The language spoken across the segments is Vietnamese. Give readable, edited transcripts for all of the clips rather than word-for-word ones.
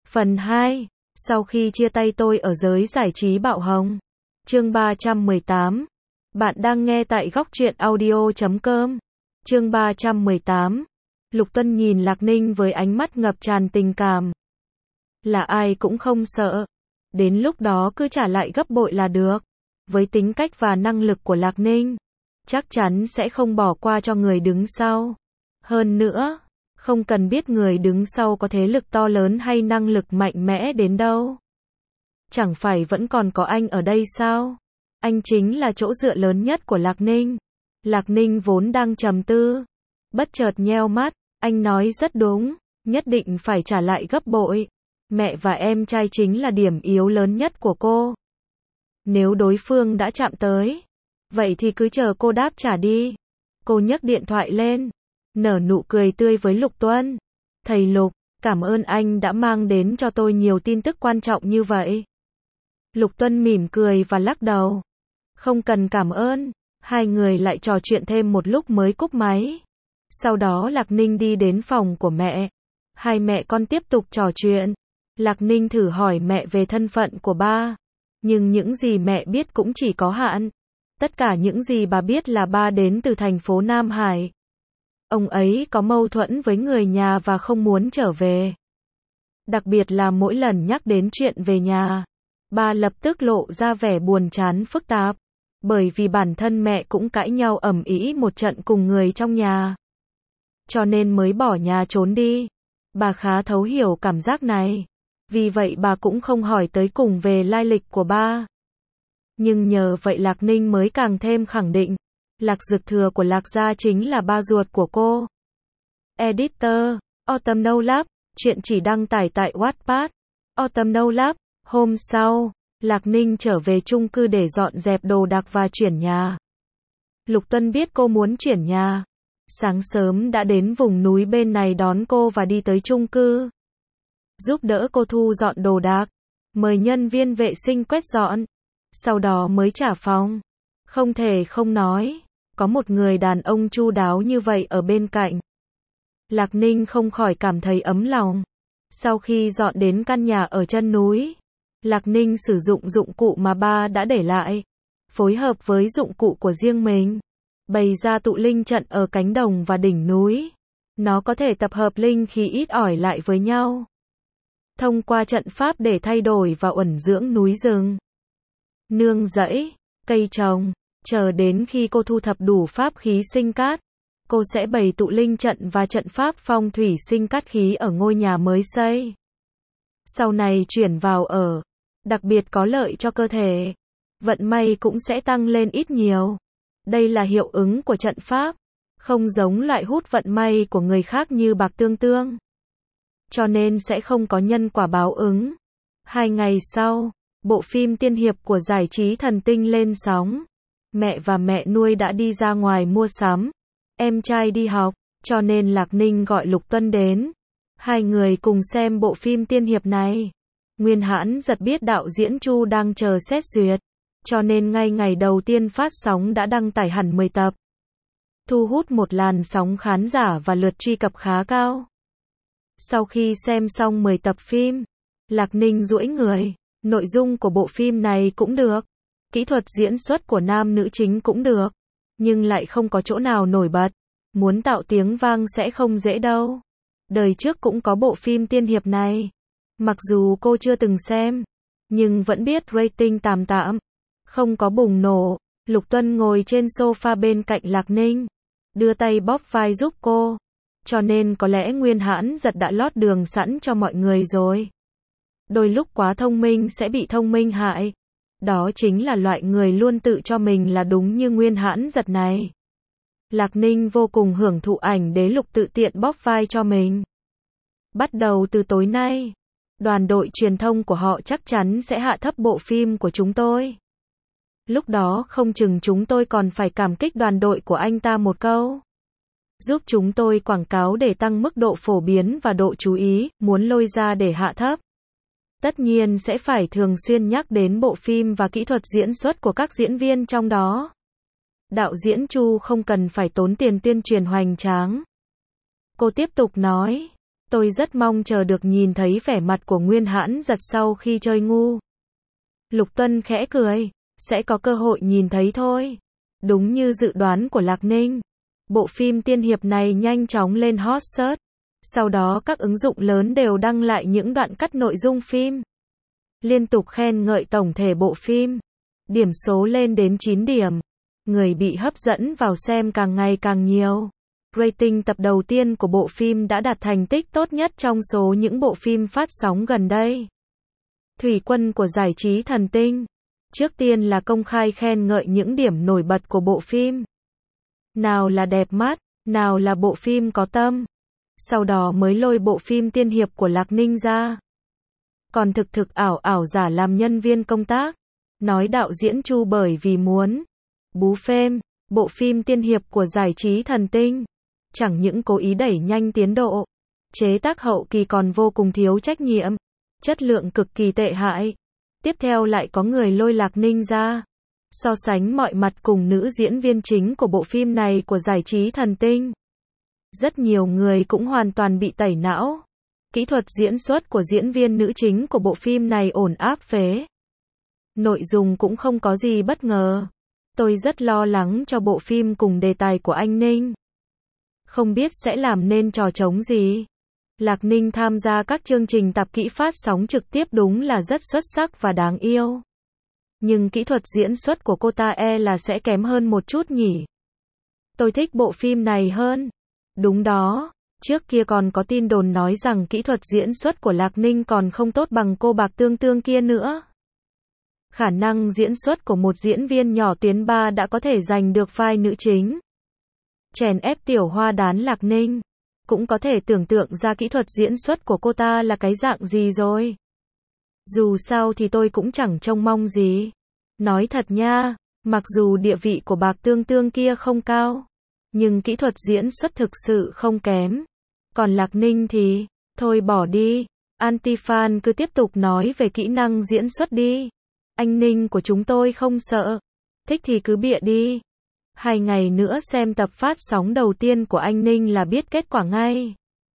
Phần 2. Sau khi chia tay tôi ở giới giải trí bạo hồng. Chương 318. Bạn đang nghe tại góc truyện audio.com. Chương 318. Lục Tuân nhìn Lạc Ninh với ánh mắt ngập tràn tình cảm. Là ai cũng không sợ. Đến lúc đó cứ trả lại gấp bội là được. Với tính cách và năng lực của Lạc Ninh, chắc chắn sẽ không bỏ qua cho người đứng sau. Hơn nữa, không cần biết người đứng sau có thế lực to lớn hay năng lực mạnh mẽ đến đâu. Chẳng phải vẫn còn có anh ở đây sao? Anh chính là chỗ dựa lớn nhất của Lạc Ninh. Lạc Ninh vốn đang trầm tư, bất chợt nheo mắt, anh nói rất đúng, nhất định phải trả lại gấp bội. Mẹ và em trai chính là điểm yếu lớn nhất của cô. Nếu đối phương đã chạm tới, vậy thì cứ chờ cô đáp trả đi. Cô nhấc điện thoại lên, nở nụ cười tươi với Lục Tuân. Thầy Lục, cảm ơn anh đã mang đến cho tôi nhiều tin tức quan trọng như vậy. Lục Tuân mỉm cười và lắc đầu. Không cần cảm ơn. Hai người lại trò chuyện thêm một lúc mới cúp máy. Sau đó Lạc Ninh đi đến phòng của mẹ. Hai mẹ con tiếp tục trò chuyện. Lạc Ninh thử hỏi mẹ về thân phận của ba. Nhưng những gì mẹ biết cũng chỉ có hạn. Tất cả những gì bà biết là ba đến từ thành phố Nam Hải. Ông ấy có mâu thuẫn với người nhà và không muốn trở về. Đặc biệt là mỗi lần nhắc đến chuyện về nhà, ba lập tức lộ ra vẻ buồn chán phức tạp. Bởi vì bản thân mẹ cũng cãi nhau ầm ĩ một trận cùng người trong nhà. Cho nên mới bỏ nhà trốn đi. Bà khá thấu hiểu cảm giác này. Vì vậy bà cũng không hỏi tới cùng về lai lịch của ba. Nhưng nhờ vậy Lạc Ninh mới càng thêm khẳng định. Lạc Dực Thừa của Lạc gia chính là ba ruột của cô. Editor, Autumn No Lab, chuyện chỉ đăng tải tại Wattpad. Autumn No Lab, hôm sau, Lạc Ninh trở về chung cư để dọn dẹp đồ đạc và chuyển nhà. Lục Tuân biết cô muốn chuyển nhà. Sáng sớm đã đến vùng núi bên này đón cô và đi tới chung cư. Giúp đỡ cô thu dọn đồ đạc. Mời nhân viên vệ sinh quét dọn. Sau đó mới trả phòng. Không thể không nói, có một người đàn ông chu đáo như vậy ở bên cạnh. Lạc Ninh không khỏi cảm thấy ấm lòng. Sau khi dọn đến căn nhà ở chân núi, Lạc Ninh sử dụng dụng cụ mà ba đã để lại, phối hợp với dụng cụ của riêng mình, bày ra tụ linh trận ở cánh đồng và đỉnh núi. Nó có thể tập hợp linh khí ít ỏi lại với nhau, thông qua trận pháp để thay đổi và uẩn dưỡng núi rừng, nương rẫy, cây trồng. Chờ đến khi cô thu thập đủ pháp khí sinh cát, cô sẽ bày tụ linh trận và trận pháp phong thủy sinh cát khí ở ngôi nhà mới xây. Sau này chuyển vào ở, đặc biệt có lợi cho cơ thể. Vận may cũng sẽ tăng lên ít nhiều. Đây là hiệu ứng của trận pháp, không giống loại hút vận may của người khác như bạc tương tương. Cho nên sẽ không có nhân quả báo ứng. 2 ngày sau, bộ phim tiên hiệp của giải trí thần tinh lên sóng. Mẹ và mẹ nuôi đã đi ra ngoài mua sắm. Em trai đi học, cho nên Lạc Ninh gọi Lục Tuân đến. Hai người cùng xem bộ phim tiên hiệp này. Nguyên Hãn Giật biết đạo diễn Chu đang chờ xét duyệt, cho nên ngay ngày đầu tiên phát sóng đã đăng tải hẳn 10 tập. Thu hút một làn sóng khán giả và lượt truy cập khá cao. Sau khi xem xong 10 tập phim, Lạc Ninh duỗi người. Nội dung của bộ phim này cũng được. Kỹ thuật diễn xuất của nam nữ chính cũng được. Nhưng lại không có chỗ nào nổi bật. Muốn tạo tiếng vang sẽ không dễ đâu. Đời trước cũng có bộ phim tiên hiệp này. Mặc dù cô chưa từng xem, nhưng vẫn biết rating tạm tạm. Không có bùng nổ. Lục Tuân ngồi trên sofa bên cạnh Lạc Ninh, đưa tay bóp vai giúp cô. Cho nên có lẽ Nguyên Hãn Giật đã lót đường sẵn cho mọi người rồi. Đôi lúc quá thông minh sẽ bị thông minh hại. Đó chính là loại người luôn tự cho mình là đúng như Nguyên Hãn Giật này. Lạc Ninh vô cùng hưởng thụ ảnh đế Lục tự tiện bóp vai cho mình. Bắt đầu từ tối nay, đoàn đội truyền thông của họ chắc chắn sẽ hạ thấp bộ phim của chúng tôi. Lúc đó không chừng chúng tôi còn phải cảm kích đoàn đội của anh ta một câu. Giúp chúng tôi quảng cáo để tăng mức độ phổ biến và độ chú ý, muốn lôi ra để hạ thấp. Tất nhiên sẽ phải thường xuyên nhắc đến bộ phim và kỹ thuật diễn xuất của các diễn viên trong đó. Đạo diễn Chu không cần phải tốn tiền tuyên truyền hoành tráng. Cô tiếp tục nói, Tôi rất mong chờ được nhìn thấy vẻ mặt của Nguyên Hãn Giật sau khi chơi ngu. Lục Tuân khẽ cười, sẽ có cơ hội nhìn thấy thôi. Đúng như dự đoán của Lạc Ninh, bộ phim tiên hiệp này nhanh chóng lên hot search. Sau đó các ứng dụng lớn đều đăng lại những đoạn cắt nội dung phim, liên tục khen ngợi tổng thể bộ phim. Điểm số lên đến 9 điểm. Người bị hấp dẫn vào xem càng ngày càng nhiều. Rating tập đầu tiên của bộ phim đã đạt thành tích tốt nhất trong số những bộ phim phát sóng gần đây. Thủy quân của giải trí thần tinh. Trước tiên là công khai khen ngợi những điểm nổi bật của bộ phim. Nào là đẹp mắt, nào là bộ phim có tâm. Sau đó mới lôi bộ phim tiên hiệp của Lạc Ninh ra. Còn thực ảo giả làm nhân viên công tác. Nói đạo diễn Chu bởi vì muốn bú phêm, bộ phim tiên hiệp của giải trí thần tinh. Chẳng những cố ý đẩy nhanh tiến độ, chế tác hậu kỳ còn vô cùng thiếu trách nhiệm, chất lượng cực kỳ tệ hại. Tiếp theo lại có người lôi Lạc Ninh ra, so sánh mọi mặt cùng nữ diễn viên chính của bộ phim này của giải trí thần tinh. Rất nhiều người cũng hoàn toàn bị tẩy não. Kỹ thuật diễn xuất của diễn viên nữ chính của bộ phim này ổn áp phế. Nội dung cũng không có gì bất ngờ. Tôi rất lo lắng cho bộ phim cùng đề tài của anh Ninh. Không biết sẽ làm nên trò trống gì. Lạc Ninh tham gia các chương trình tạp kỹ phát sóng trực tiếp đúng là rất xuất sắc và đáng yêu. Nhưng kỹ thuật diễn xuất của cô ta là sẽ kém hơn một chút nhỉ. Tôi thích bộ phim này hơn. Đúng đó, trước kia còn có tin đồn nói rằng kỹ thuật diễn xuất của Lạc Ninh còn không tốt bằng cô Bạc Tương Tương kia nữa. Khả năng diễn xuất của một diễn viên nhỏ tuyến 3 đã có thể giành được vai nữ chính. Chèn ép tiểu hoa đán Lạc Ninh. Cũng có thể tưởng tượng ra kỹ thuật diễn xuất của cô ta là cái dạng gì rồi. Dù sao thì tôi cũng chẳng trông mong gì. Nói thật nha, mặc dù địa vị của Bạc Tương Tương kia không cao, nhưng kỹ thuật diễn xuất thực sự không kém. Còn Lạc Ninh thì, thôi bỏ đi. Anti-fan cứ tiếp tục nói về kỹ năng diễn xuất đi. Anh Ninh của chúng tôi không sợ. Thích thì cứ bịa đi. 2 ngày nữa xem tập phát sóng đầu tiên của anh Ninh là biết kết quả ngay.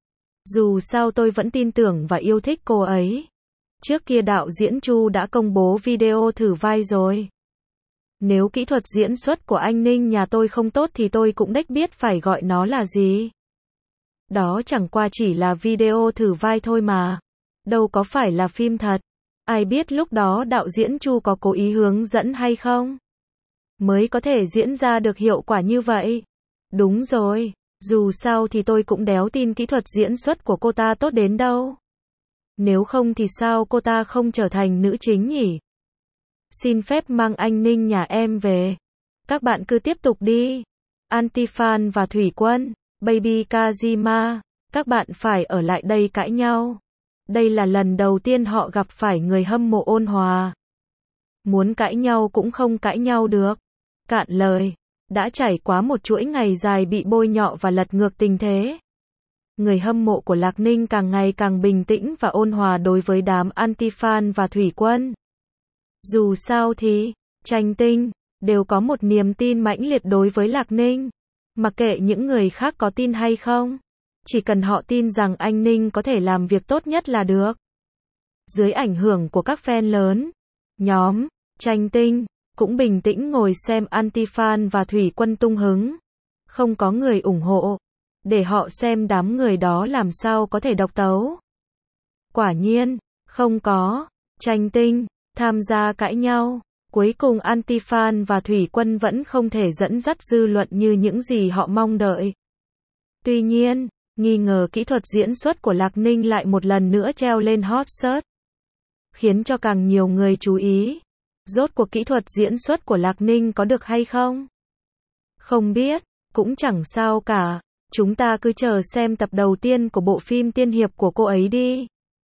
Dù sao tôi vẫn tin tưởng và yêu thích cô ấy. Trước kia đạo diễn Chu đã công bố video thử vai rồi. Nếu kỹ thuật diễn xuất của anh Ninh nhà tôi không tốt thì tôi cũng đếch biết phải gọi nó là gì. Đó chẳng qua chỉ là video thử vai thôi mà. Đâu có phải là phim thật. Ai biết lúc đó đạo diễn Chu có cố ý hướng dẫn hay không? Mới có thể diễn ra được hiệu quả như vậy. Đúng rồi, dù sao thì tôi cũng đéo tin kỹ thuật diễn xuất của cô ta tốt đến đâu. Nếu không thì sao cô ta không trở thành nữ chính nhỉ? Xin phép mang anh Ninh nhà em về. Các bạn cứ tiếp tục đi. Anti-fan và Thủy Quân, Baby Kazima, các bạn phải ở lại đây cãi nhau. Đây là lần đầu tiên họ gặp phải người hâm mộ ôn hòa. Muốn cãi nhau cũng không cãi nhau được. Cạn lời, đã trải qua một chuỗi ngày dài bị bôi nhọ và lật ngược tình thế. Người hâm mộ của Lạc Ninh càng ngày càng bình tĩnh và ôn hòa đối với đám anti-fan và Thủy Quân. Dù sao thì, tranh tinh, đều có một niềm tin mãnh liệt đối với Lạc Ninh. Mặc kệ những người khác có tin hay không, chỉ cần họ tin rằng anh Ninh có thể làm việc tốt nhất là được. Dưới ảnh hưởng của các fan lớn, nhóm tranh tinh cũng bình tĩnh ngồi xem anti-fan và Thủy Quân tung hứng. Không có người ủng hộ, để họ xem đám người đó làm sao có thể độc tấu. Quả nhiên, không có, tranh tinh, tham gia cãi nhau. Cuối cùng anti-fan và Thủy Quân vẫn không thể dẫn dắt dư luận như những gì họ mong đợi. Tuy nhiên, nghi ngờ kỹ thuật diễn xuất của Lạc Ninh lại một lần nữa treo lên hot search, khiến cho càng nhiều người chú ý. Rốt cuộc kỹ thuật diễn xuất của Lạc Ninh có được hay không? Không biết, cũng chẳng sao cả. Chúng ta cứ chờ xem tập đầu tiên của bộ phim tiên hiệp của cô ấy đi.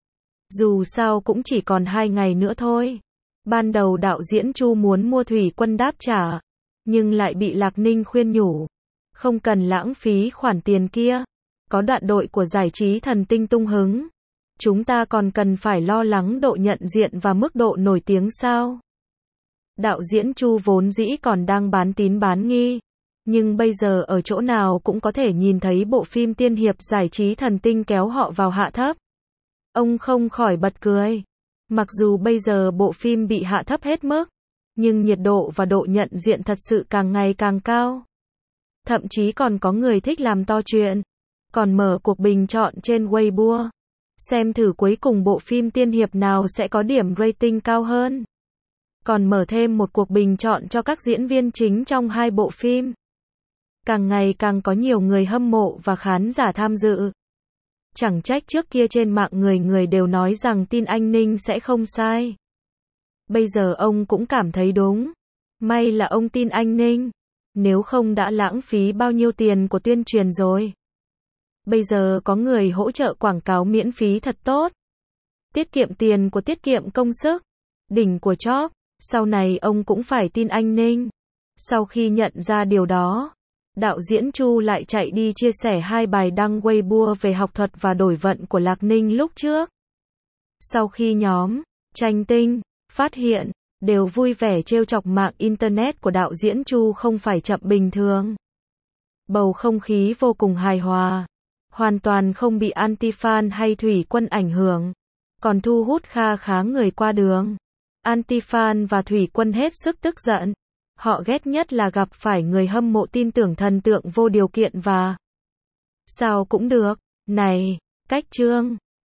Dù sao cũng chỉ còn 2 ngày nữa thôi. Ban đầu đạo diễn Chu muốn mua Thủy Quân đáp trả, nhưng lại bị Lạc Ninh khuyên nhủ. Không cần lãng phí khoản tiền kia. Có đoạn đội của giải trí thần tinh tung hứng. Chúng ta còn cần phải lo lắng độ nhận diện và mức độ nổi tiếng sao? Đạo diễn Chu vốn dĩ còn đang bán tín bán nghi. Nhưng bây giờ ở chỗ nào cũng có thể nhìn thấy bộ phim tiên hiệp giải trí thần tinh kéo họ vào hạ thấp. Ông không khỏi bật cười. Mặc dù bây giờ bộ phim bị hạ thấp hết mức, nhưng nhiệt độ và độ nhận diện thật sự càng ngày càng cao. Thậm chí còn có người thích làm to chuyện, còn mở cuộc bình chọn trên Weibo. Xem thử cuối cùng bộ phim tiên hiệp nào sẽ có điểm rating cao hơn. Còn mở thêm một cuộc bình chọn cho các diễn viên chính trong 2 bộ phim. Càng ngày càng có nhiều người hâm mộ và khán giả tham dự. Chẳng trách trước kia trên mạng người người đều nói rằng tin anh Ninh sẽ không sai. Bây giờ ông cũng cảm thấy đúng. May là ông tin anh Ninh. Nếu không đã lãng phí bao nhiêu tiền của tuyên truyền rồi. Bây giờ có người hỗ trợ quảng cáo miễn phí thật tốt. Tiết kiệm tiền của tiết kiệm công sức. Đỉnh của chóp. Sau này ông cũng phải tin anh Ninh. Sau khi nhận ra điều đó, đạo diễn Chu lại chạy đi chia sẻ 2 bài đăng Weibo về học thuật và đổi vận của Lạc Ninh lúc trước. Sau khi nhóm Tranh Tinh phát hiện, đều vui vẻ trêu chọc mạng internet của đạo diễn Chu không phải chậm bình thường. Bầu không khí vô cùng hài hòa, hoàn toàn không bị anti-fan hay thủy quân ảnh hưởng, còn thu hút kha khá người qua đường. Anti-fan và thủy quân hết sức tức giận. Họ ghét nhất là gặp phải người hâm mộ tin tưởng thần tượng vô điều kiện và sao cũng được. Này, cách Trương